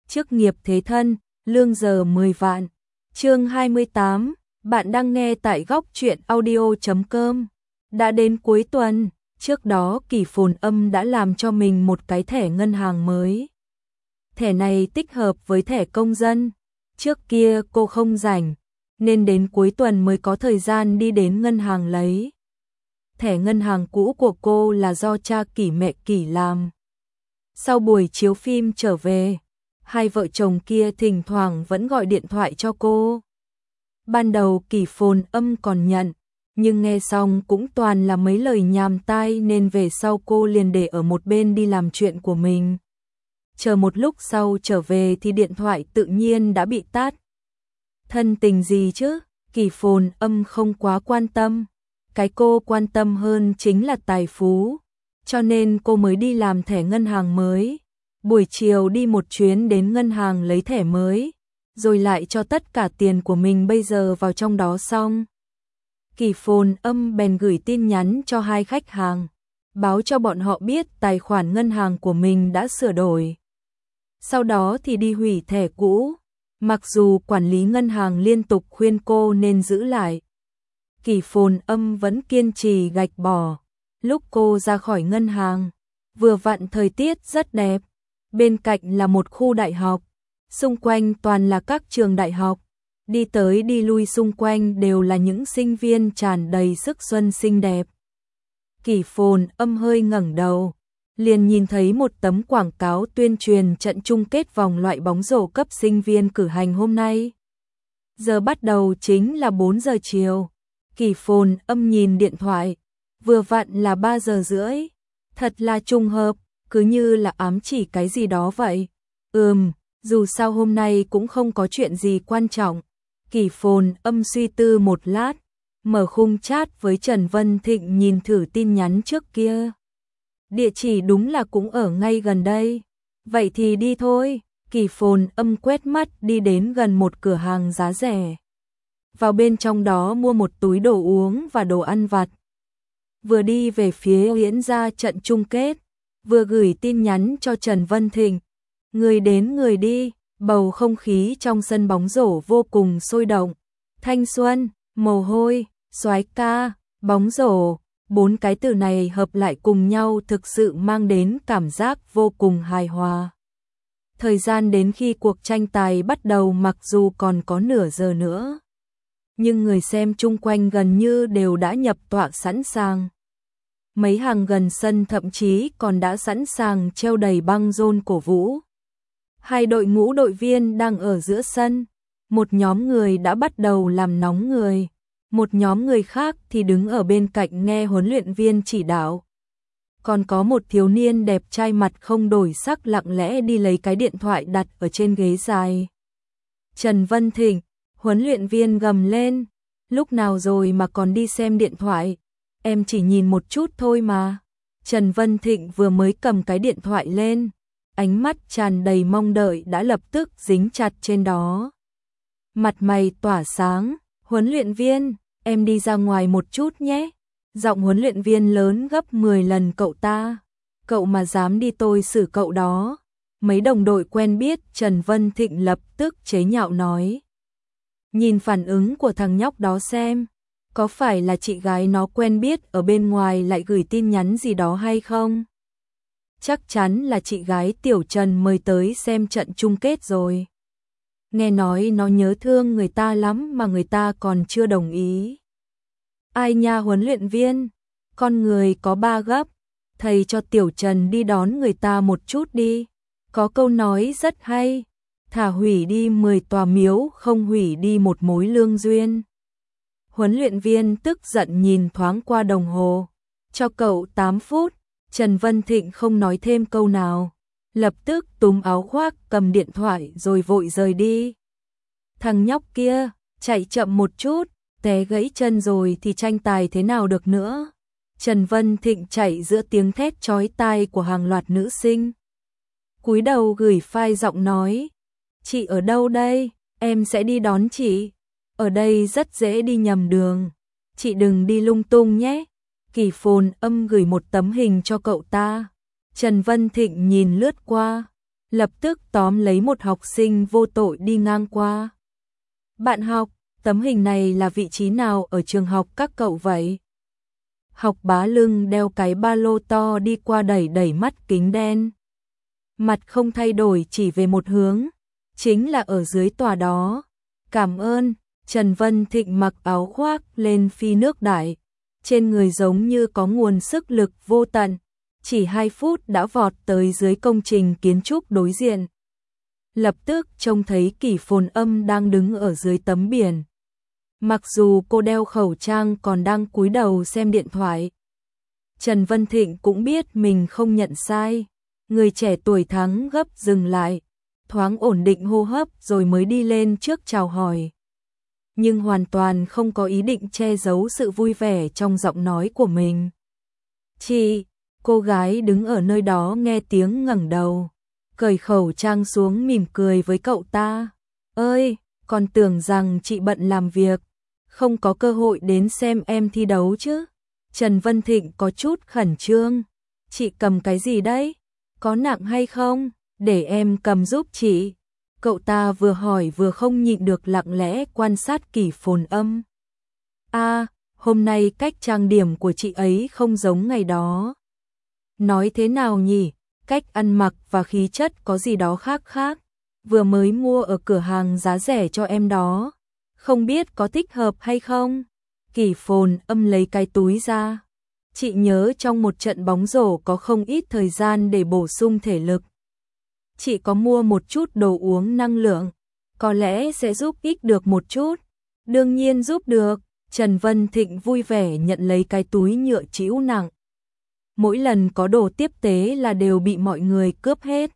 chức nghiệp thế thân, lương giờ 10 vạn. Chương 28, bạn đang nghe tại góc truyện audio.com. Đã đến cuối tuần, trước đó Kỷ Phồn Âm đã làm cho mình một cái thẻ ngân hàng mới. Thẻ này tích hợp với thẻ công dân. Trước kia cô không rảnh, nên đến cuối tuần mới có thời gian đi đến ngân hàng lấy. Thẻ ngân hàng cũ của cô là do cha Kỷ mẹ Kỷ làm. Sau buổi chiếu phim trở về, hai vợ chồng kia thỉnh thoảng vẫn gọi điện thoại cho cô. Ban đầu Kỷ Phồn Âm còn nhận, nhưng nghe xong cũng toàn là mấy lời nhàm tai nên về sau cô liền để ở một bên đi làm chuyện của mình. Chờ một lúc sau trở về thì điện thoại tự nhiên đã bị tắt. Thân tình gì chứ, Kỷ Phồn Âm không quá quan tâm. Cái cô quan tâm hơn chính là tài phú, cho nên cô mới đi làm thẻ ngân hàng mới. Buổi chiều đi một chuyến đến ngân hàng lấy thẻ mới, rồi lại cho tất cả tiền của mình bây giờ vào trong đó xong. Kỷ Phồn Âm bèn gửi tin nhắn cho hai khách hàng, báo cho bọn họ biết tài khoản ngân hàng của mình đã sửa đổi. Sau đó thì đi hủy thẻ cũ, mặc dù quản lý ngân hàng liên tục khuyên cô nên giữ lại. Kỷ Phồn Âm vẫn kiên trì gạch bỏ. Lúc cô ra khỏi ngân hàng, vừa vặn thời tiết rất đẹp. Bên cạnh là một khu đại học, xung quanh toàn là các trường đại học. Đi tới đi lui xung quanh đều là những sinh viên tràn đầy sức xuân xinh đẹp. Kỷ Phồn Âm hơi ngẩng đầu, liền nhìn thấy một tấm quảng cáo tuyên truyền trận chung kết vòng loại bóng rổ cấp sinh viên cử hành hôm nay. Giờ bắt đầu chính là 4 giờ chiều. Kỷ Phồn Âm nhìn điện thoại, vừa vặn là 3 giờ rưỡi. Thật là trùng hợp, cứ như là ám chỉ cái gì đó vậy. Dù sao hôm nay cũng không có chuyện gì quan trọng. Kỷ Phồn Âm suy tư một lát, mở khung chat với Trần Vân Thịnh nhìn thử tin nhắn trước kia. Địa chỉ đúng là cũng ở ngay gần đây. Vậy thì đi thôi. Kỷ Phồn Âm quét mắt đi đến gần một cửa hàng giá rẻ. Vào bên trong đó mua một túi đồ uống và đồ ăn vặt. Vừa đi về phía diễn ra trận chung kết, vừa gửi tin nhắn cho Trần Vân Thịnh. Người đến người đi, bầu không khí trong sân bóng rổ vô cùng sôi động. Thanh xuân, mồ hôi, soái ca, bóng rổ, 4 cái từ này hợp lại cùng nhau thực sự mang đến cảm giác vô cùng hài hòa. Thời gian đến khi cuộc tranh tài bắt đầu mặc dù còn có nửa giờ nữa, nhưng người xem chung quanh gần như đều đã nhập tọa sẵn sàng. Mấy hàng gần sân thậm chí còn đã sẵn sàng treo đầy băng rôn cổ vũ. Hai đội ngũ đội viên đang ở giữa sân, một nhóm người đã bắt đầu làm nóng người, một nhóm người khác thì đứng ở bên cạnh nghe huấn luyện viên chỉ đạo. Còn có một thiếu niên đẹp trai mặt không đổi sắc lặng lẽ đi lấy cái điện thoại đặt ở trên ghế dài. Trần Vân Thịnh, huấn luyện viên gầm lên, lúc nào rồi mà còn đi xem điện thoại, em chỉ nhìn một chút thôi mà. Trần Vân Thịnh vừa mới cầm cái điện thoại lên, ánh mắt tràn đầy mong đợi đã lập tức dính chặt trên đó. Mặt mày tỏa sáng, huấn luyện viên, em đi ra ngoài một chút nhé. Giọng huấn luyện viên lớn gấp 10 lần cậu ta. Cậu mà dám đi tôi xử cậu đó. Mấy đồng đội quen biết Trần Vân Thịnh lập tức chế nhạo nói. Nhìn phản ứng của thằng nhóc đó xem, có phải là chị gái nó quen biết ở bên ngoài lại gửi tin nhắn gì đó hay không? Chắc chắn là chị gái Tiểu Trần mời tới xem trận chung kết rồi. Nghe nói nó nhớ thương người ta lắm mà người ta còn chưa đồng ý. Ai nha huấn luyện viên, con người có 3 gấp, thầy cho Tiểu Trần đi đón người ta một chút đi. Có câu nói rất hay, thả hủy đi 10 tòa miếu không hủy đi một mối lương duyên. Huấn luyện viên tức giận nhìn thoáng qua đồng hồ, cho cậu 8 phút. Trần Vân Thịnh không nói thêm câu nào, lập tức túm áo khoác cầm điện thoại rồi vội rời đi. Thằng nhóc kia, chạy chậm một chút, té gãy chân rồi thì tranh tài thế nào được nữa. Trần Vân Thịnh chạy giữa tiếng thét chói tai của hàng loạt nữ sinh. Cúi đầu gửi file giọng nói, chị ở đâu đây, em sẽ đi đón chị. Ở đây rất dễ đi nhầm đường, chị đừng đi lung tung nhé. Kỷ Phồn Âm gửi một tấm hình cho cậu ta. Trần Vân Thịnh nhìn lướt qua, lập tức tóm lấy một học sinh vô tội đi ngang qua. Bạn học, tấm hình này là vị trí nào ở trường học các cậu vậy? Học bá lưng đeo cái ba lô to đi qua đẩy đẩy mắt kính đen. Mặt không thay đổi chỉ về một hướng, chính là ở dưới tòa đó. Cảm ơn. Trần Vân Thịnh mặc áo khoác lên phi nước đại, trên người giống như có nguồn sức lực vô tận, chỉ 2 phút đã vọt tới dưới công trình kiến trúc đối diện. Lập tức trông thấy Kỷ Phồn Âm đang đứng ở dưới tấm biển. Mặc dù cô đeo khẩu trang còn đang cúi đầu xem điện thoại. Trần Vân Thịnh cũng biết mình không nhận sai. Người trẻ tuổi thắng gấp dừng lại, thoáng ổn định hô hấp rồi mới đi lên trước chào hỏi. Nhưng hoàn toàn không có ý định che giấu sự vui vẻ trong giọng nói của mình. Chị, cô gái đứng ở nơi đó nghe tiếng ngẩng đầu, cởi khẩu trang xuống mỉm cười với cậu ta. Ơi, còn tưởng rằng chị bận làm việc, không có cơ hội đến xem em thi đấu chứ. Trần Vân Thịnh có chút khẩn trương. Chị cầm cái gì đấy? Có nặng hay không? Để em cầm giúp chị. Cậu ta vừa hỏi vừa không nhịn được lặng lẽ quan sát Kỷ Phồn Âm. Hôm nay cách trang điểm của chị ấy không giống ngày đó. Nói thế nào nhỉ? Cách ăn mặc và khí chất có gì đó khác khác. Vừa mới mua ở cửa hàng giá rẻ cho em đó. Không biết có thích hợp hay không? Kỷ Phồn Âm lấy cái túi ra. Chị nhớ trong một trận bóng rổ có không ít thời gian để bổ sung thể lực. Chị có mua một chút đồ uống năng lượng, có lẽ sẽ giúp ích được một chút. Đương nhiên giúp được. Trần Vân Thịnh vui vẻ nhận lấy cái túi nhựa trĩu nặng. Mỗi lần có đồ tiếp tế là đều bị mọi người cướp hết.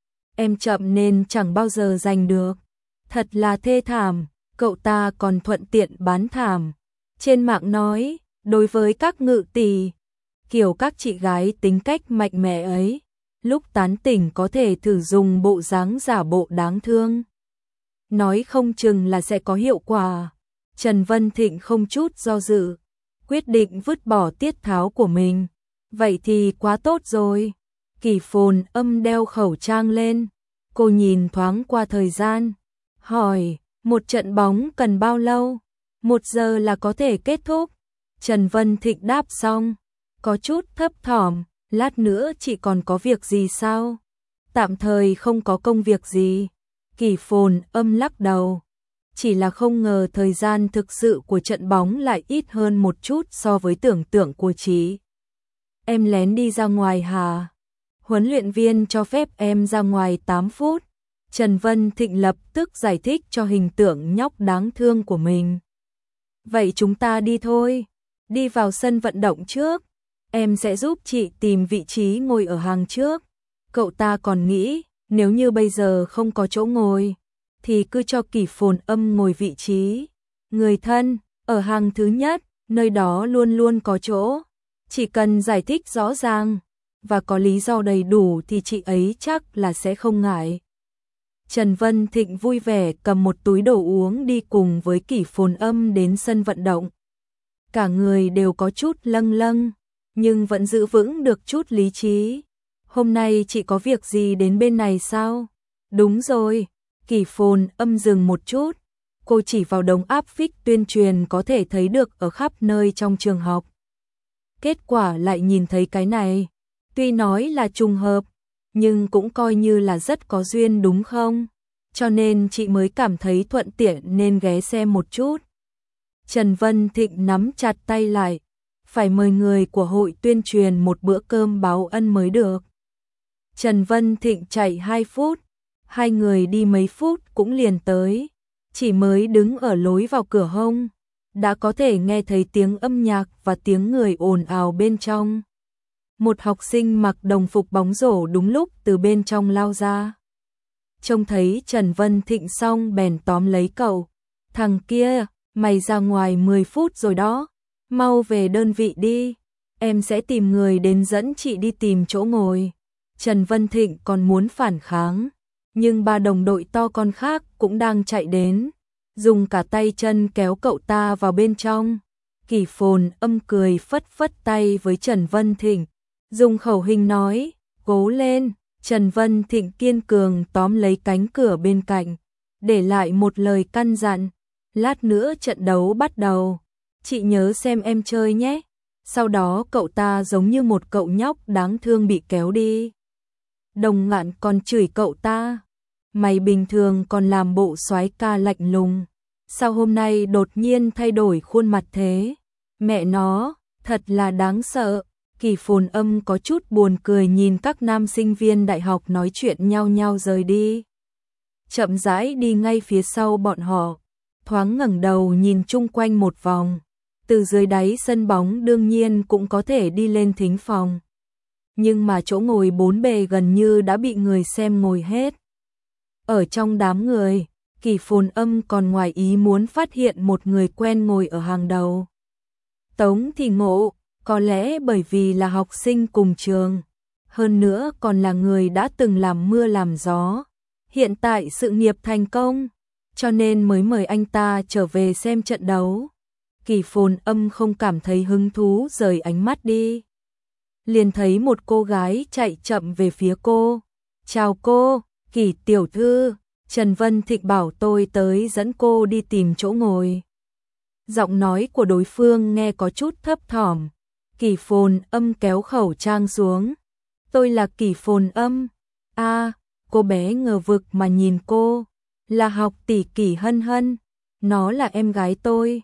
Em chậm nên chẳng bao giờ giành được. Thật là thê thảm. Cậu ta còn thuận tiện bán thảm. Trên mạng nói, đối với các ngự tỷ, kiểu các chị gái tính cách mạnh mẽ ấy, lúc tán tỉnh có thể thử dùng bộ dáng giả bộ đáng thương. Nói không chừng là sẽ có hiệu quả. Trần Vân Thịnh không chút do dự, quyết định vứt bỏ tiết tháo của mình. Vậy thì quá tốt rồi. Kỷ Phồn Âm đeo khẩu trang lên. Cô nhìn thoáng qua thời gian, hỏi, một trận bóng cần bao lâu? 1 giờ là có thể kết thúc. Trần Vân Thịnh đáp xong, có chút thấp thỏm, lát nữa chị còn có việc gì sao? Tạm thời không có công việc gì. Kỷ Phồn Âm lắc đầu, chỉ là không ngờ thời gian thực sự của trận bóng lại ít hơn một chút so với tưởng tượng của chị. Em lén đi ra ngoài hả? Huấn luyện viên cho phép em ra ngoài 8 phút. Trần Vân Thịnh lập tức giải thích cho hình tượng nhóc đáng thương của mình. Vậy chúng ta đi thôi. Đi vào sân vận động trước. Em sẽ giúp chị tìm vị trí ngồi ở hàng trước. Cậu ta còn nghĩ, nếu như bây giờ không có chỗ ngồi, thì cứ cho Kỷ Phồn Âm ngồi vị trí. Người thân, ở hàng thứ nhất, nơi đó luôn luôn có chỗ. Chỉ cần giải thích rõ ràng, và có lý do đầy đủ thì chị ấy chắc là sẽ không ngại. Trần Vân Thịnh vui vẻ cầm một túi đồ uống đi cùng với Kỷ Phồn Âm đến sân vận động. Cả người đều có chút lâng lâng, nhưng vẫn giữ vững được chút lý trí. Hôm nay chị có việc gì đến bên này sao? Đúng rồi. Kỷ Phồn Âm dừng một chút. Cô chỉ vào đống áp phích tuyên truyền có thể thấy được ở khắp nơi trong trường học. Kết quả lại nhìn thấy cái này. Tuy nói là trùng hợp, nhưng cũng coi như là rất có duyên đúng không? Cho nên chị mới cảm thấy thuận tiện nên ghé xem một chút. Trần Vân Thịnh nắm chặt tay lại. Phải mời người của hội tuyên truyền một bữa cơm báo ân mới được. Trần Vân Thịnh chạy 2 phút. 2 người đi mấy phút cũng liền tới. Chỉ mới đứng ở lối vào cửa hông, đã có thể nghe thấy tiếng âm nhạc và tiếng người ồn ào bên trong. Một học sinh mặc đồng phục bóng rổ đúng lúc từ bên trong lao ra. Trông thấy Trần Vân Thịnh xong bèn tóm lấy cậu. Thằng kia, mày ra ngoài 10 phút rồi đó. Mau về đơn vị đi. Em sẽ tìm người đến dẫn chị đi tìm chỗ ngồi. Trần Vân Thịnh còn muốn phản kháng, nhưng 3 đồng đội to con khác cũng đang chạy đến, dùng cả tay chân kéo cậu ta vào bên trong. Kỷ Phồn Âm cười phất phất tay với Trần Vân Thịnh, dùng khẩu hình nói, cố lên, Trần Vân Thịnh kiên cường tóm lấy cánh cửa bên cạnh, để lại một lời căn dặn, lát nữa trận đấu bắt đầu, chị nhớ xem em chơi nhé. Sau đó cậu ta giống như một cậu nhóc đáng thương bị kéo đi. Đồng Ngạn còn chửi cậu ta, mày bình thường còn làm bộ soái ca lạnh lùng, sao hôm nay đột nhiên thay đổi khuôn mặt thế? Mẹ nó, thật là đáng sợ. Kỳ Phồn Âm có chút buồn cười nhìn các nam sinh viên đại học nói chuyện nhau nhau rời đi. Chậm rãi đi ngay phía sau bọn họ, thoáng ngẩng đầu nhìn chung quanh một vòng. Từ dưới đáy sân bóng đương nhiên cũng có thể đi lên thính phòng. Nhưng mà chỗ ngồi bốn bề gần như đã bị người xem ngồi hết. Ở trong đám người, Kỳ Phồn Âm còn ngoài ý muốn phát hiện một người quen ngồi ở hàng đầu. Tống Thị Ngộ, có lẽ bởi vì là học sinh cùng trường, hơn nữa còn là người đã từng làm mưa làm gió, hiện tại sự nghiệp thành công, cho nên mới mời anh ta trở về xem trận đấu. Kỳ Phồn Âm không cảm thấy hứng thú rời ánh mắt đi. Liền thấy một cô gái chạy chậm về phía cô. Chào cô, Kỳ tiểu thư, Trần Vân Thịnh bảo tôi tới dẫn cô đi tìm chỗ ngồi. Giọng nói của đối phương nghe có chút thấp thỏm. Kỳ Phồn Âm kéo khẩu trang xuống. Tôi là Kỳ Phồn Âm. Cô bé ngờ vực mà nhìn cô. Là học tỷ Kỳ Hân Hân. Nó là em gái tôi.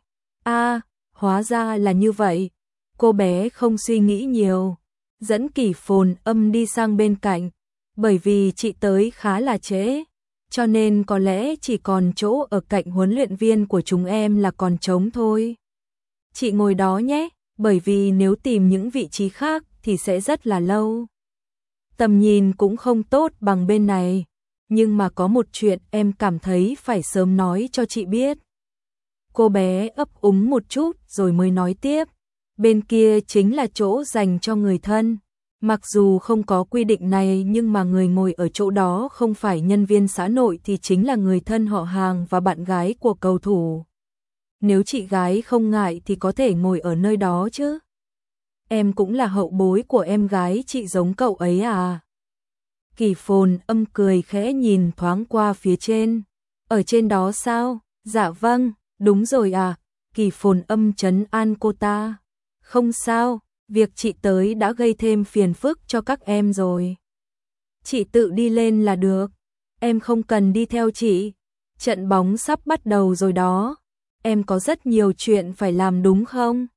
Hóa ra là như vậy. Cô bé không suy nghĩ nhiều, dẫn Kỳ Phồn Âm đi sang bên cạnh. Bởi vì chị tới khá là trễ, cho nên có lẽ chỉ còn chỗ ở cạnh huấn luyện viên của chúng em là còn trống thôi. Chị ngồi đó nhé, bởi vì nếu tìm những vị trí khác thì sẽ rất là lâu. Tầm nhìn cũng không tốt bằng bên này, nhưng mà có một chuyện em cảm thấy phải sớm nói cho chị biết. Cô bé ấp úng một chút rồi mới nói tiếp. Bên kia chính là chỗ dành cho người thân. Mặc dù không có quy định này nhưng mà người ngồi ở chỗ đó không phải nhân viên xã nội thì chính là người thân họ hàng và bạn gái của cầu thủ. Nếu chị gái không ngại thì có thể ngồi ở nơi đó chứ. Em cũng là hậu bối của em gái chị giống cậu ấy à? Kỳ Phồn Âm cười khẽ nhìn thoáng qua phía trên. Ở trên đó sao? Dạ vâng, đúng rồi à. Kỳ Phồn Âm trấn an cô ta. Không sao, việc chị tới đã gây thêm phiền phức cho các em rồi. Chị tự đi lên là được, em không cần đi theo chị. Trận bóng sắp bắt đầu rồi đó, em có rất nhiều chuyện phải làm đúng không?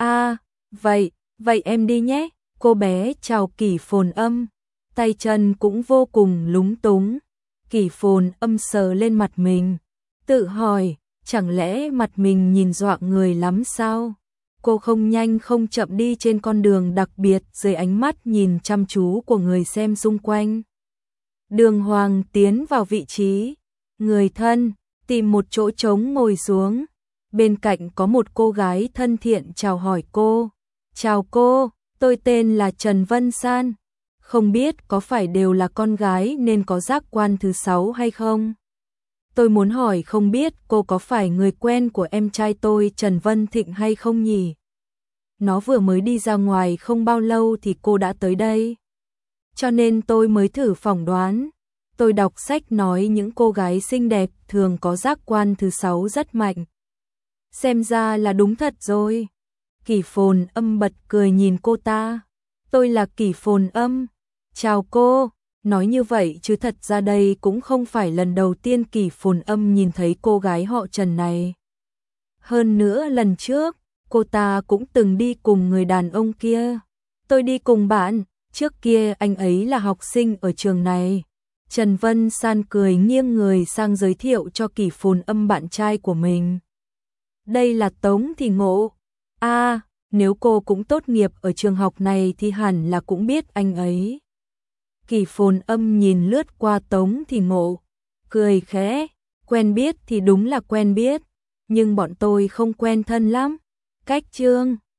Vậy em đi nhé. Cô bé chào Kỳ Phồn Âm, tay chân cũng vô cùng lúng túng. Kỳ Phồn Âm sờ lên mặt mình, tự hỏi, chẳng lẽ mặt mình nhìn dọa người lắm sao? Cô không nhanh không chậm đi trên con đường đặc biệt dưới ánh mắt nhìn chăm chú của người xem xung quanh. Đường Hoàng tiến vào vị trí. Người thân, tìm một chỗ trống ngồi xuống. Bên cạnh có một cô gái thân thiện chào hỏi cô. Chào cô, tôi tên là Trần Vân San. Không biết có phải đều là con gái nên có giác quan thứ 6 hay không? Tôi muốn hỏi không biết cô có phải người quen của em trai tôi Trần Vân Thịnh hay không nhỉ? Nó vừa mới đi ra ngoài không bao lâu thì cô đã tới đây. Cho nên tôi mới thử phỏng đoán. Tôi đọc sách nói những cô gái xinh đẹp thường có giác quan thứ 6 rất mạnh. Xem ra là đúng thật rồi. Kỳ Phồn Âm bật cười nhìn cô ta. Tôi là Kỳ Phồn Âm. Chào cô. Nói như vậy chứ thật ra đây cũng không phải lần đầu tiên Kỳ Phồn Âm nhìn thấy cô gái họ Trần này. Hơn nữa lần trước, cô ta cũng từng đi cùng người đàn ông kia. Tôi đi cùng bạn, trước kia anh ấy là học sinh ở trường này. Trần Vân San cười nghiêng người sang giới thiệu cho Kỳ Phồn Âm bạn trai của mình. Đây là Tống Thị Ngộ. Nếu cô cũng tốt nghiệp ở trường học này thì hẳn là cũng biết anh ấy. Kỳ Phồn Âm nhìn lướt qua Tống Thị Ngộ, cười khẽ, quen biết thì đúng là quen biết, nhưng bọn tôi không quen thân lắm. Cách chương